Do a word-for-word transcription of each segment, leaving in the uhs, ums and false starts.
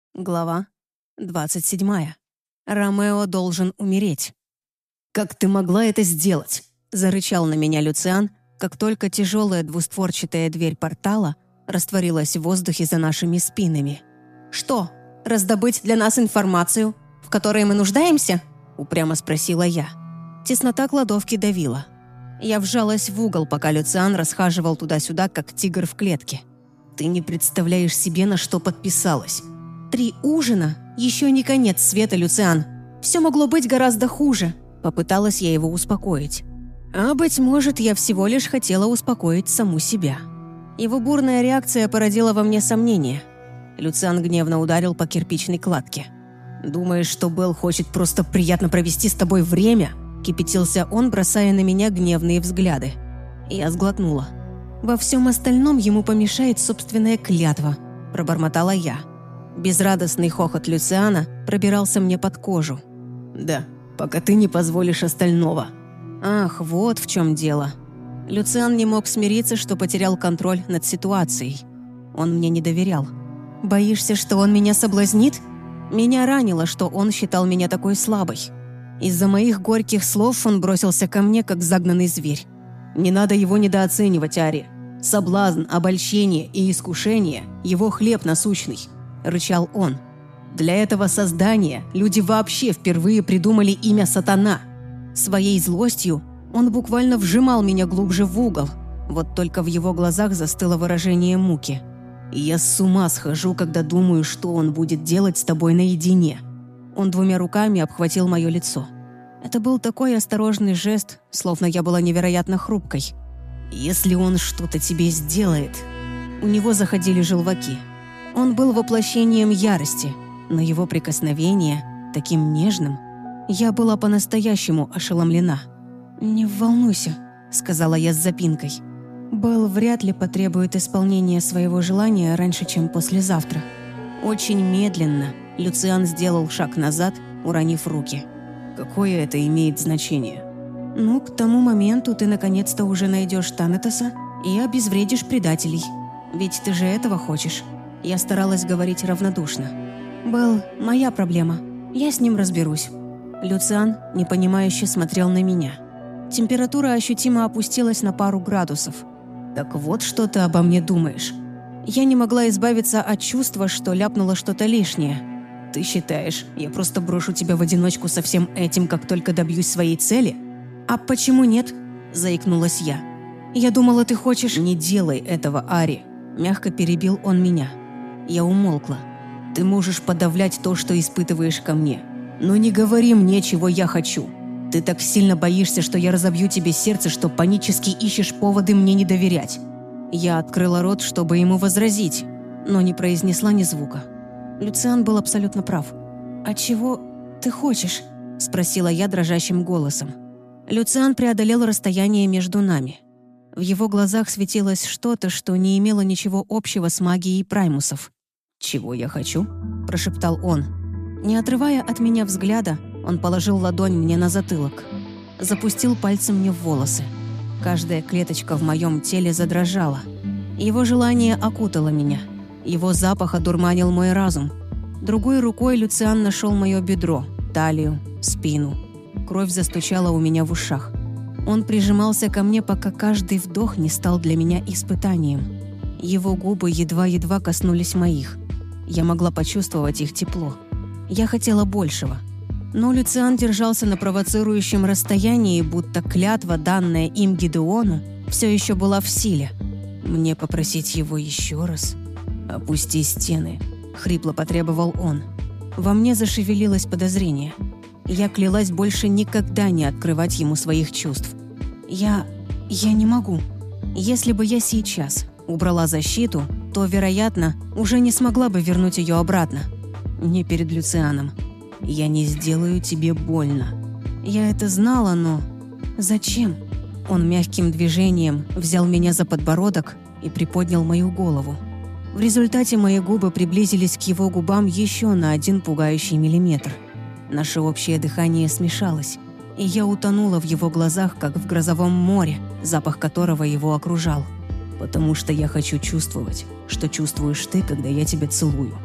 Глава двадцать седьмая. Ромео должен умереть. «Как ты могла это сделать?» – зарычал на меня Люциан, как только тяжелая двустворчатая дверь портала растворилась в воздухе за нашими спинами. «Что, раздобыть для нас информацию, в которой мы нуждаемся?» – упрямо спросила я. Теснота кладовки давила. Я вжалась в угол, пока Люциан расхаживал туда-сюда, как тигр в клетке. «Ты не представляешь себе, на что подписалась». «Три ужина? Еще не конец света, Люциан. Все могло быть гораздо хуже», — попыталась я его успокоить. А, быть может, я всего лишь хотела успокоить саму себя. Его бурная реакция породила во мне сомнения. Люциан гневно ударил по кирпичной кладке. «Думаешь, что Белл хочет просто приятно провести с тобой время?» — кипятился он, бросая на меня гневные взгляды. Я сглотнула. «Во всем остальном ему помешает собственная клятва», — пробормотала я. Безрадостный хохот Люциана пробирался мне под кожу. «Да, пока ты не позволишь остального». Ах, вот в чем дело. Люциан не мог смириться, что потерял контроль над ситуацией. Он мне не доверял. «Боишься, что он меня соблазнит?» Меня ранило, что он считал меня такой слабой. Из-за моих горьких слов он бросился ко мне, как загнанный зверь. «Не надо его недооценивать, Ари. Соблазн, обольщение и искушение – его хлеб насущный», – рычал он. «Для этого создания люди вообще впервые придумали имя Сатана». Своей злостью он буквально вжимал меня глубже в угол. Вот только в его глазах застыло выражение муки. «И я с ума схожу, когда думаю, что он будет делать с тобой наедине». Он двумя руками обхватил мое лицо. Это был такой осторожный жест, словно я была невероятно хрупкой. «Если он что-то тебе сделает...» У него заходили желваки. Он был воплощением ярости, но его прикосновение, таким нежным, я была по-настоящему ошеломлена. «Не волнуйся», — сказала я с запинкой. «Белл вряд ли потребует исполнения своего желания раньше, чем послезавтра». Очень медленно Люциан сделал шаг назад, уронив руки. «Какое это имеет значение?» «Ну, к тому моменту ты наконец-то уже найдешь Танатоса и обезвредишь предателей. Ведь ты же этого хочешь». Я старалась говорить равнодушно. «Белл, моя проблема. Я с ним разберусь». Люциан непонимающе смотрел на меня. Температура ощутимо опустилась на пару градусов. «Так вот, что ты обо мне думаешь». Я не могла избавиться от чувства, что ляпнула что-то лишнее. «Ты считаешь, я просто брошу тебя в одиночку со всем этим, как только добьюсь своей цели?» «А почему нет?» – заикнулась я. «Я думала, ты хочешь...» «Не делай этого, Ари», – мягко перебил он меня. Я умолкла. «Ты можешь подавлять то, что испытываешь ко мне. Но не говори мне, чего я хочу. Ты так сильно боишься, что я разобью тебе сердце, что панически ищешь поводы мне не доверять». Я открыла рот, чтобы ему возразить, но не произнесла ни звука. Люциан был абсолютно прав. «А чего ты хочешь?» – спросила я дрожащим голосом. Люциан преодолел расстояние между нами. В его глазах светилось что-то, что не имело ничего общего с магией праймусов. «Чего я хочу?» – прошептал он. Не отрывая от меня взгляда, он положил ладонь мне на затылок. Запустил пальцем мне в волосы. Каждая клеточка в моем теле задрожала. Его желание окутало меня. Его запах одурманил мой разум. Другой рукой Люциан нашел мое бедро, талию, спину. Кровь застучала у меня в ушах. Он прижимался ко мне, пока каждый вдох не стал для меня испытанием. Его губы едва-едва коснулись моих. Я могла почувствовать их тепло. Я хотела большего. Но Люциан держался на провоцирующем расстоянии, будто клятва, данная им Гидеону, все еще была в силе. «Мне попросить его еще раз?» «Опусти стены», — хрипло потребовал он. Во мне зашевелилось подозрение. Я клялась больше никогда не открывать ему своих чувств. Я... я не могу. Если бы я сейчас убрала защиту, то, вероятно, уже не смогла бы вернуть ее обратно. Не перед Люцианом. «Я не сделаю тебе больно». Я это знала, но... Зачем? Он мягким движением взял меня за подбородок и приподнял мою голову. В результате мои губы приблизились к его губам еще на один пугающий миллиметр. Наше общее дыхание смешалось, и я утонула в его глазах, как в грозовом море, запах которого его окружал. «Потому что я хочу чувствовать, что чувствуешь ты, когда я тебя целую».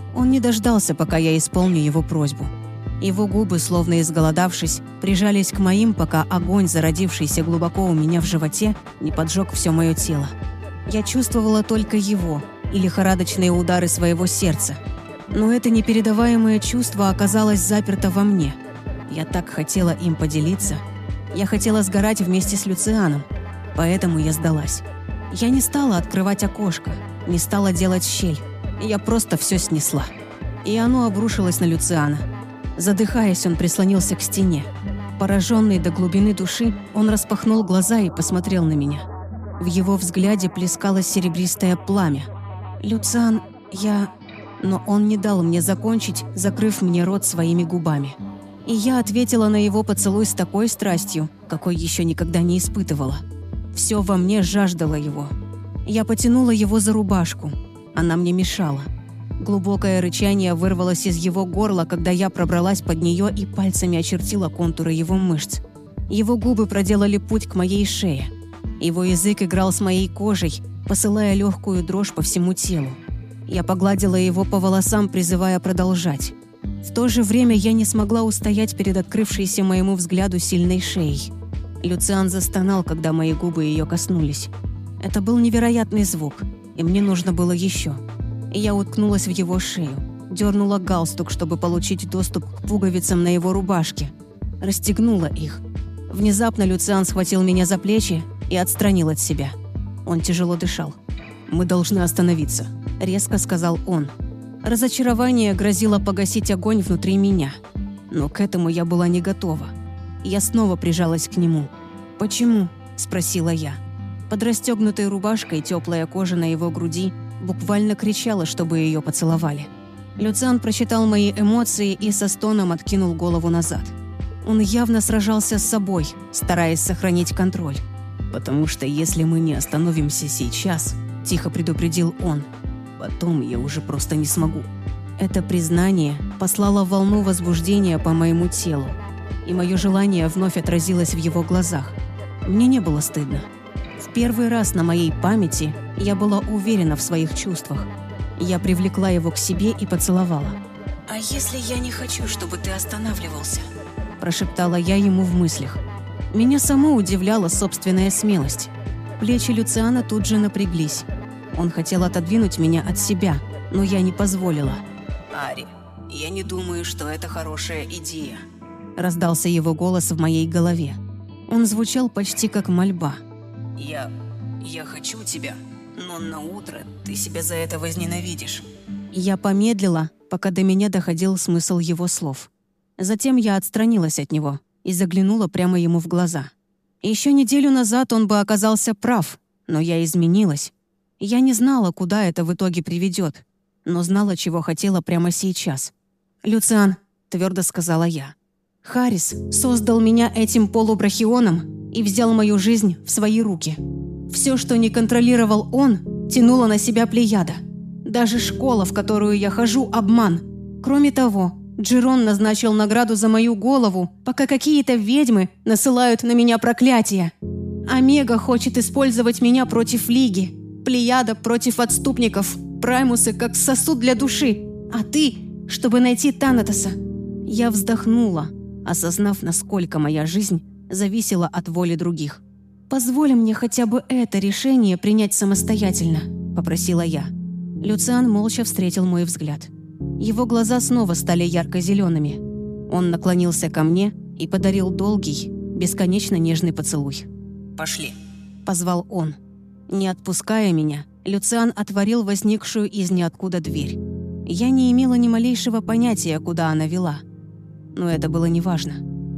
Он не дождался, пока я исполню его просьбу. Его губы, словно изголодавшись, прижались к моим, пока огонь, зародившийся глубоко у меня в животе, не поджег все мое тело. Я чувствовала только его и лихорадочные удары своего сердца. Но это непередаваемое чувство оказалось заперто во мне. Я так хотела им поделиться. Я хотела сгорать вместе с Люцианом, поэтому я сдалась. Я не стала открывать окошко, не стала делать щель. Я просто все снесла. И оно обрушилось на Люциана. Задыхаясь, он прислонился к стене. Пораженный до глубины души, он распахнул глаза и посмотрел на меня. В его взгляде плескалось серебристое пламя. «Люциан, я...» Но он не дал мне закончить, закрыв мне рот своими губами. И я ответила на его поцелуй с такой страстью, какой еще никогда не испытывала. Все во мне жаждало его. Я потянула его за рубашку. Она мне мешала. Глубокое рычание вырвалось из его горла, когда я пробралась под нее и пальцами очертила контуры его мышц. Его губы проделали путь к моей шее. Его язык играл с моей кожей, посылая легкую дрожь по всему телу. Я погладила его по волосам, призывая продолжать. В то же время я не смогла устоять перед открывшейся моему взгляду сильной шеей. Люциан застонал, когда мои губы ее коснулись. Это был невероятный звук, и мне нужно было еще. Я уткнулась в его шею, дернула галстук, чтобы получить доступ к пуговицам на его рубашке. Расстегнула их. Внезапно Люциан схватил меня за плечи и отстранил от себя. Он тяжело дышал. «Мы должны остановиться», — резко сказал он. Разочарование грозило погасить огонь внутри меня. Но к этому я была не готова. Я снова прижалась к нему. «Почему?» — спросила я. Под расстегнутой рубашкой теплая кожа на его груди буквально кричала, чтобы ее поцеловали. Люциан прочитал мои эмоции и со стоном откинул голову назад. Он явно сражался с собой, стараясь сохранить контроль. «Потому что если мы не остановимся сейчас», — тихо предупредил он, — «потом я уже просто не смогу». Это признание послало волну возбуждения по моему телу, и мое желание вновь отразилось в его глазах. Мне не было стыдно. В первый раз на моей памяти я была уверена в своих чувствах. Я привлекла его к себе и поцеловала. «А если я не хочу, чтобы ты останавливался?» – прошептала я ему в мыслях. Меня само удивляла собственная смелость. Плечи Люциана тут же напряглись. Он хотел отодвинуть меня от себя, но я не позволила. «Ари, я не думаю, что это хорошая идея», – раздался его голос в моей голове. Он звучал почти как мольба. «Я... я хочу тебя, но на утро ты себя за это возненавидишь». Я помедлила, пока до меня доходил смысл его слов. Затем я отстранилась от него и заглянула прямо ему в глаза. Еще неделю назад он бы оказался прав, но я изменилась. Я не знала, куда это в итоге приведет, но знала, чего хотела прямо сейчас. «Люциан», — твердо сказала я, — «Харрис создал меня этим полубрахионом и взял мою жизнь в свои руки. Все, что не контролировал он, тянуло на себя Плеяда. Даже школа, в которую я хожу, — обман. Кроме того, Джерон назначил награду за мою голову, пока какие-то ведьмы насылают на меня проклятия. Омега хочет использовать меня против Лиги, Плеяда против отступников, Праймусы как сосуд для души, а ты, чтобы найти Танатоса». Я вздохнула, осознав, насколько моя жизнь зависела от воли других. «Позволь мне хотя бы это решение принять самостоятельно», — попросила я. Люциан молча встретил мой взгляд. Его глаза снова стали ярко-зелеными. Он наклонился ко мне и подарил долгий, бесконечно нежный поцелуй. «Пошли», — позвал он. Не отпуская меня, Люциан отворил возникшую из ниоткуда дверь. Я не имела ни малейшего понятия, куда она вела. Но это было неважно.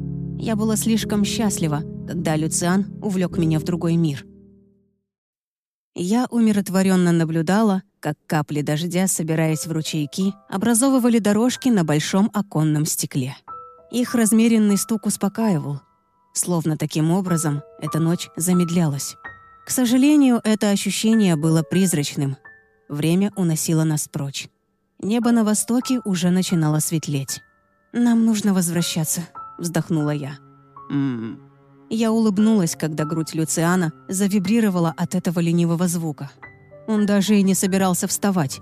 Я была слишком счастлива, когда Люциан увлек меня в другой мир. Я умиротворенно наблюдала, как капли дождя, собираясь в ручейки, образовывали дорожки на большом оконном стекле. Их размеренный стук успокаивал. Словно таким образом эта ночь замедлялась. К сожалению, это ощущение было призрачным. Время уносило нас прочь. Небо на востоке уже начинало светлеть. «Нам нужно возвращаться», — вздохнула я. «М-м-м». Я улыбнулась, когда грудь Люциана завибрировала от этого ленивого звука. Он даже и не собирался вставать.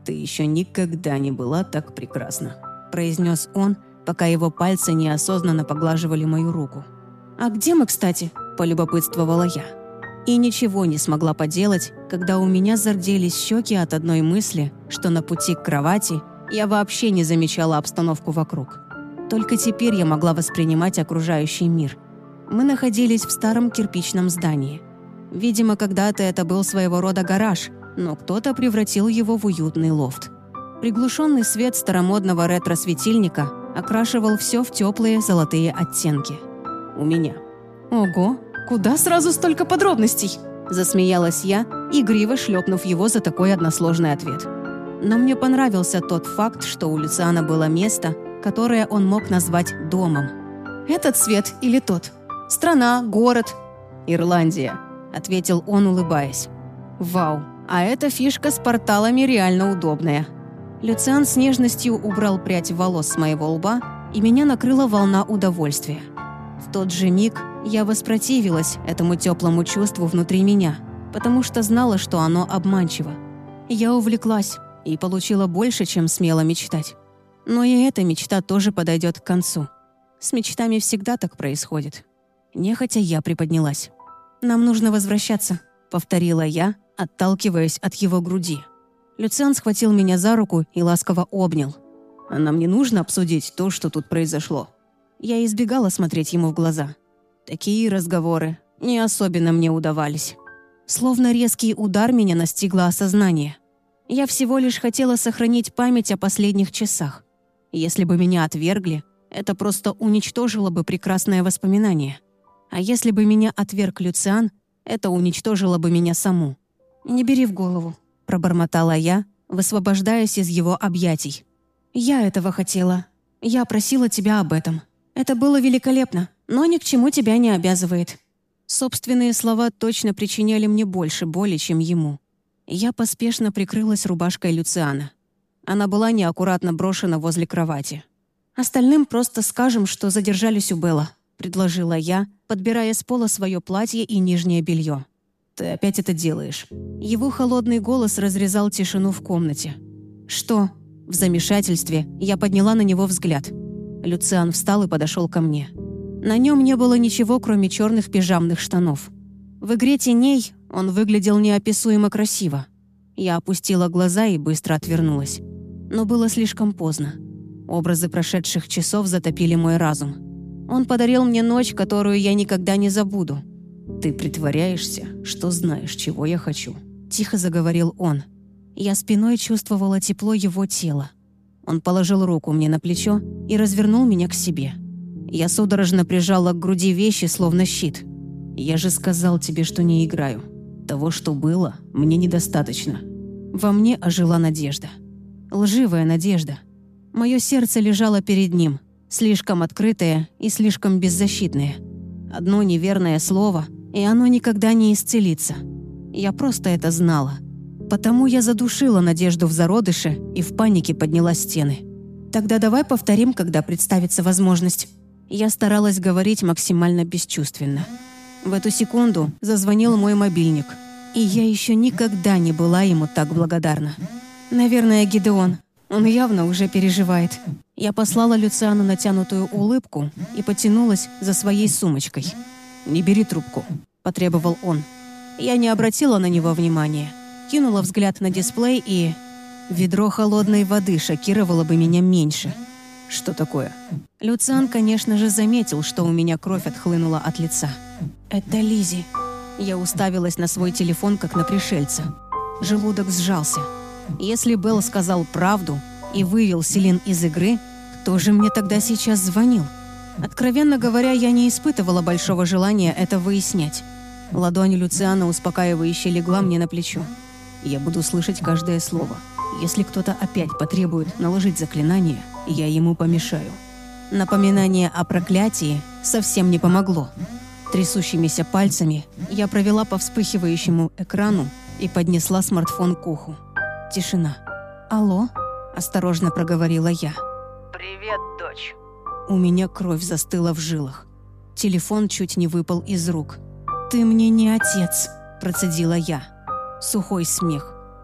«Ты еще никогда не была так прекрасна», – произнес он, пока его пальцы неосознанно поглаживали мою руку. «А где мы, кстати?» – полюбопытствовала я. И ничего не смогла поделать, когда у меня зарделись щеки от одной мысли, что на пути к кровати я вообще не замечала обстановку вокруг. Только теперь я могла воспринимать окружающий мир. Мы находились в старом кирпичном здании. Видимо, когда-то это был своего рода гараж, но кто-то превратил его в уютный лофт. Приглушенный свет старомодного ретро-светильника окрашивал все в теплые золотые оттенки. У меня. «Ого, куда сразу столько подробностей?» – засмеялась я, игриво шлепнув его за такой односложный ответ. Но мне понравился тот факт, что у Люциана было место, которое он мог назвать домом. «Этот свет или тот? Страна, город?» «Ирландия», – ответил он, улыбаясь. «Вау, а эта фишка с порталами реально удобная». Люциан с нежностью убрал прядь волос с моего лба, и меня накрыла волна удовольствия. В тот же миг я воспротивилась этому теплому чувству внутри меня, потому что знала, что оно обманчиво. Я увлеклась и получила больше, чем смела мечтать. Но и эта мечта тоже подойдет к концу. С мечтами всегда так происходит. Нехотя я приподнялась. «Нам нужно возвращаться», — повторила я, отталкиваясь от его груди. Люциан схватил меня за руку и ласково обнял. «А нам не нужно обсудить то, что тут произошло?» Я избегала смотреть ему в глаза. Такие разговоры не особенно мне удавались. Словно резкий удар меня настигло осознание. Я всего лишь хотела сохранить память о последних часах. Если бы меня отвергли, это просто уничтожило бы прекрасное воспоминание. А если бы меня отверг Люциан, это уничтожило бы меня саму. «Не бери в голову», – пробормотала я, высвобождаясь из его объятий. «Я этого хотела. Я просила тебя об этом. Это было великолепно, но ни к чему тебя не обязывает». Собственные слова точно причиняли мне больше боли, чем ему. Я поспешно прикрылась рубашкой Люциана. Она была неаккуратно брошена возле кровати. «Остальным просто скажем, что задержались у Белла», — предложила я, подбирая с пола свое платье и нижнее белье. «Ты опять это делаешь». Его холодный голос разрезал тишину в комнате. «Что?» В замешательстве я подняла на него взгляд. Люциан встал и подошел ко мне. На нем не было ничего, кроме черных пижамных штанов. В игре теней он выглядел неописуемо красиво. Я опустила глаза и быстро отвернулась. Но было слишком поздно. Образы прошедших часов затопили мой разум. Он подарил мне ночь, которую я никогда не забуду. «Ты притворяешься, что знаешь, чего я хочу», – тихо заговорил он. Я спиной чувствовала тепло его тела. Он положил руку мне на плечо и развернул меня к себе. Я судорожно прижала к груди вещи, словно щит. «Я же сказал тебе, что не играю. Того, что было, мне недостаточно». Во мне ожила надежда. Лживая надежда. Мое сердце лежало перед ним, слишком открытое и слишком беззащитное. Одно неверное слово, и оно никогда не исцелится. Я просто это знала. Потому я задушила надежду в зародыше и в панике подняла стены. «Тогда давай повторим, когда представится возможность». Я старалась говорить максимально бесчувственно. В эту секунду зазвонил мой мобильник, и я еще никогда не была ему так благодарна. Наверное, Гидеон. Он явно уже переживает. Я послала Люциану натянутую улыбку и потянулась за своей сумочкой. «Не бери трубку», – потребовал он. Я не обратила на него внимания. Кинула взгляд на дисплей и... Ведро холодной воды шокировало бы меня меньше. «Что такое?» Люциан, конечно же, заметил, что у меня кровь отхлынула от лица. «Это Лизи». Я уставилась на свой телефон, как на пришельца. Желудок сжался. Если Белл сказал правду и вывел Селин из игры, кто же мне тогда сейчас звонил? Откровенно говоря, я не испытывала большого желания это выяснять. Ладонь Люциана успокаивающе легла мне на плечо. «Я буду слышать каждое слово. Если кто-то опять потребует наложить заклинание, я ему помешаю». Напоминание о проклятии совсем не помогло. Трясущимися пальцами я провела по вспыхивающему экрану и поднесла смартфон к уху. Тишина. «Алло?» – осторожно проговорила я. «Привет, дочь». У меня кровь застыла в жилах. Телефон чуть не выпал из рук. «Ты мне не отец», – процедила я. Сухой смех.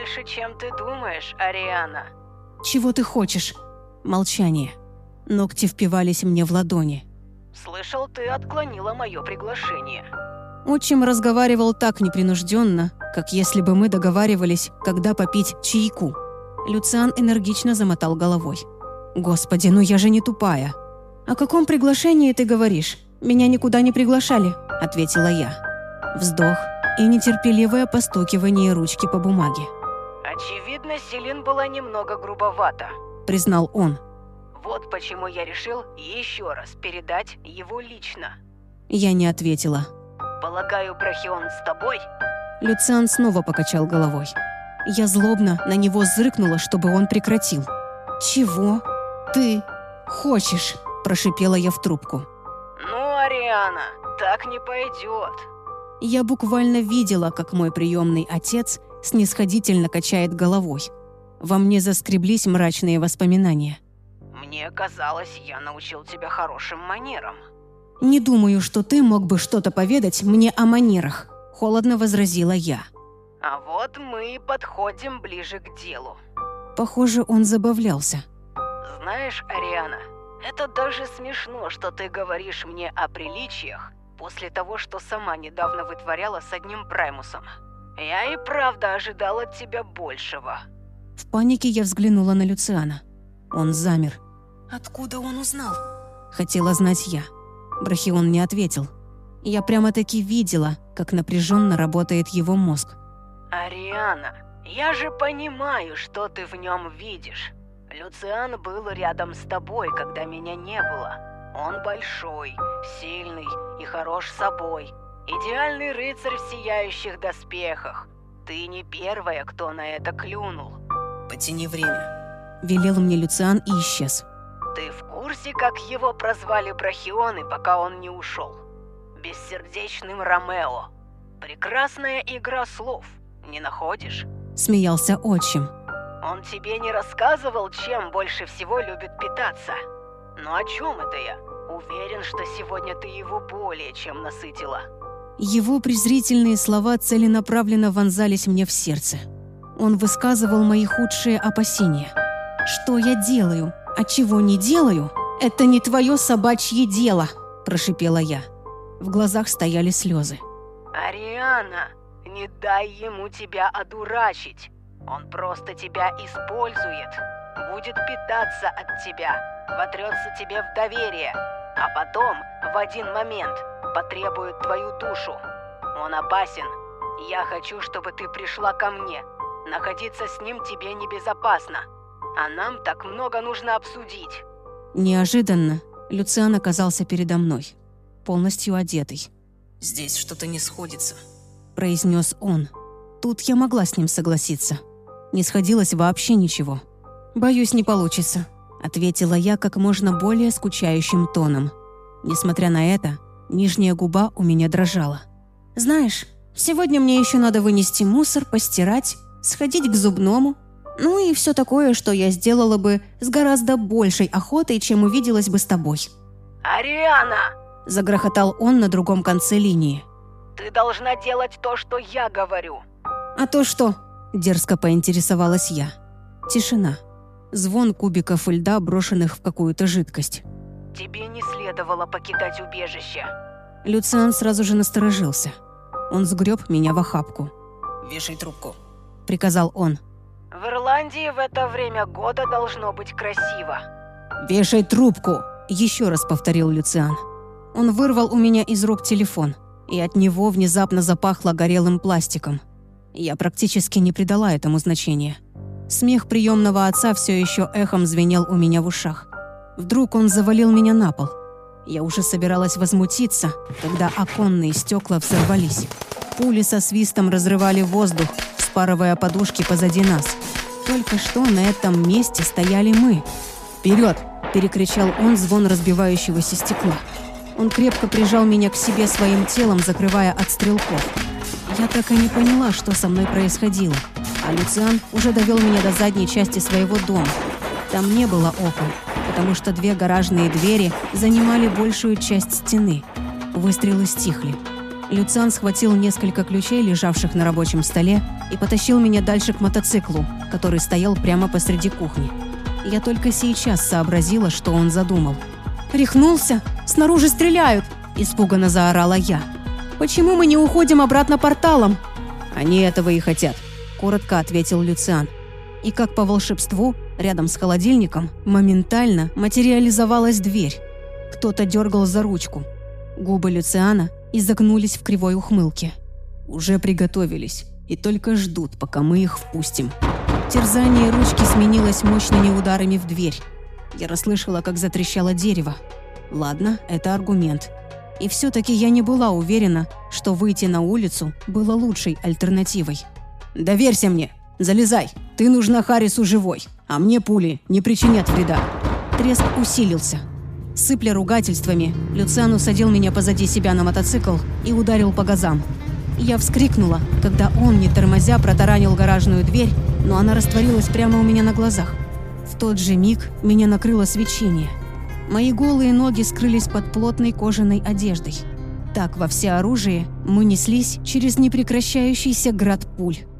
больше, чем ты думаешь, Ариана. Чего ты хочешь? Молчание. Ногти впивались мне в ладони. Слышал, ты отклонила мое приглашение. Отчим разговаривал так непринужденно, как если бы мы договаривались, когда попить чайку. Люциан энергично замотал головой. «Господи, ну я же не тупая!» «О каком приглашении ты говоришь? Меня никуда не приглашали», — ответила я. Вздох и нетерпеливое постукивание ручки по бумаге. Очевидно, Селин была немного грубовата, признал он. Вот почему я решил еще раз передать его лично. Я не ответила. Полагаю, Брахион с тобой? Люциан снова покачал головой. Я злобно на него зыркнула, чтобы он прекратил. «Чего ты хочешь?» – прошипела я в трубку. «Ну, Ариана, так не пойдет». Я буквально видела, как мой приемный отец снисходительно качает головой. Во мне заскреблись мрачные воспоминания. «Мне казалось, я научил тебя хорошим манерам». «Не думаю, что ты мог бы что-то поведать мне о манерах», – холодно возразила я. «А вот мы и подходим ближе к делу». Похоже, он забавлялся. «Знаешь, Ариана, это даже смешно, что ты говоришь мне о приличиях после того, что сама недавно вытворяла с одним Праймусом. Я и правда ожидал от тебя большего». В панике я взглянула на Люциана. Он замер. «Откуда он узнал?» – хотела знать я. Брахион не ответил. Я прямо-таки видела, как напряженно работает его мозг. «Ариана, я же понимаю, что ты в нем видишь. Люциан был рядом с тобой, когда меня не было. Он большой, сильный и хорош собой. Идеальный рыцарь в сияющих доспехах. Ты не первая, кто на это клюнул». «Потяни время», – велел мне Люциан и исчез. «Ты в курсе, как его прозвали Брахионы, пока он не ушел? Бессердечным Ромео. Прекрасная игра слов, не находишь?» Смеялся отчим. «Он тебе не рассказывал, чем больше всего любит питаться? Ну о чем это я? Уверен, что сегодня ты его более чем насытила». Его презрительные слова целенаправленно вонзались мне в сердце. Он высказывал мои худшие опасения. «Что я делаю? А чего не делаю? Это не твое собачье дело!» – прошипела я. В глазах стояли слезы. «Ариана, не дай ему тебя одурачить. Он просто тебя использует, будет питаться от тебя, вотрется тебе в доверие, а потом в один момент потребует твою душу. Он опасен. Я хочу, чтобы ты пришла ко мне. Находиться с ним тебе небезопасно, а нам так много нужно обсудить». Неожиданно Люциан оказался передо мной, полностью одетый. «Здесь что-то не сходится», – произнес он. Тут я могла с ним согласиться. Не сходилось вообще ничего. «Боюсь, не получится», – ответила я как можно более скучающим тоном. Несмотря на это, нижняя губа у меня дрожала. «Знаешь, сегодня мне еще надо вынести мусор, постирать, сходить к зубному. Ну и все такое, что я сделала бы с гораздо большей охотой, чем увиделась бы с тобой». «Ариана!» – загрохотал он на другом конце линии. «Ты должна делать то, что я говорю». «А то что?» – дерзко поинтересовалась я. Тишина. Звон кубиков льда, брошенных в какую-то жидкость. «Тебе не следовало покидать убежище». Люциан сразу же насторожился. Он сгреб меня в охапку. «Вешай трубку», – приказал он. «В Ирландии в это время года должно быть красиво». «Вешай трубку!» – еще раз повторил Люциан. Он вырвал у меня из рук телефон, и от него внезапно запахло горелым пластиком. Я практически не придала этому значения. Смех приемного отца все еще эхом звенел у меня в ушах. Вдруг он завалил меня на пол. Я уже собиралась возмутиться, когда оконные стекла взорвались. Пули со свистом разрывали воздух, вспарывая подушки позади нас. Только что на этом месте стояли мы. «Вперед!» – перекричал он звон разбивающегося стекла. Он крепко прижал меня к себе своим телом, закрывая от стрелков. Я так и не поняла, что со мной происходило. А Люциан уже довел меня до задней части своего дома. Там не было окон, потому что две гаражные двери занимали большую часть стены. Выстрелы стихли. Люциан схватил несколько ключей, лежавших на рабочем столе, и потащил меня дальше к мотоциклу, который стоял прямо посреди кухни. Я только сейчас сообразила, что он задумал. «Рехнулся? Снаружи стреляют!» – испуганно заорала я. «Почему мы не уходим обратно порталом?» «Они этого и хотят», – коротко ответил Люциан. И как по волшебству, рядом с холодильником моментально материализовалась дверь. Кто-то дергал за ручку. Губы Люциана изогнулись в кривой ухмылке. «Уже приготовились и только ждут, пока мы их впустим». Терзание ручки сменилось мощными ударами в дверь. Я расслышала, как затрещало дерево. Ладно, это аргумент. И все-таки я не была уверена, что выйти на улицу было лучшей альтернативой. «Доверься мне! Залезай! Ты нужна Харрису живой, а мне пули не причинят вреда!» Треск усилился. Сыпля ругательствами, Люциан усадил меня позади себя на мотоцикл и ударил по газам. Я вскрикнула, когда он, не тормозя, протаранил гаражную дверь, но она растворилась прямо у меня на глазах. В тот же миг меня накрыло свечение. Мои голые ноги скрылись под плотной кожаной одеждой. Так во всеоружии мы неслись через непрекращающийся град пуль.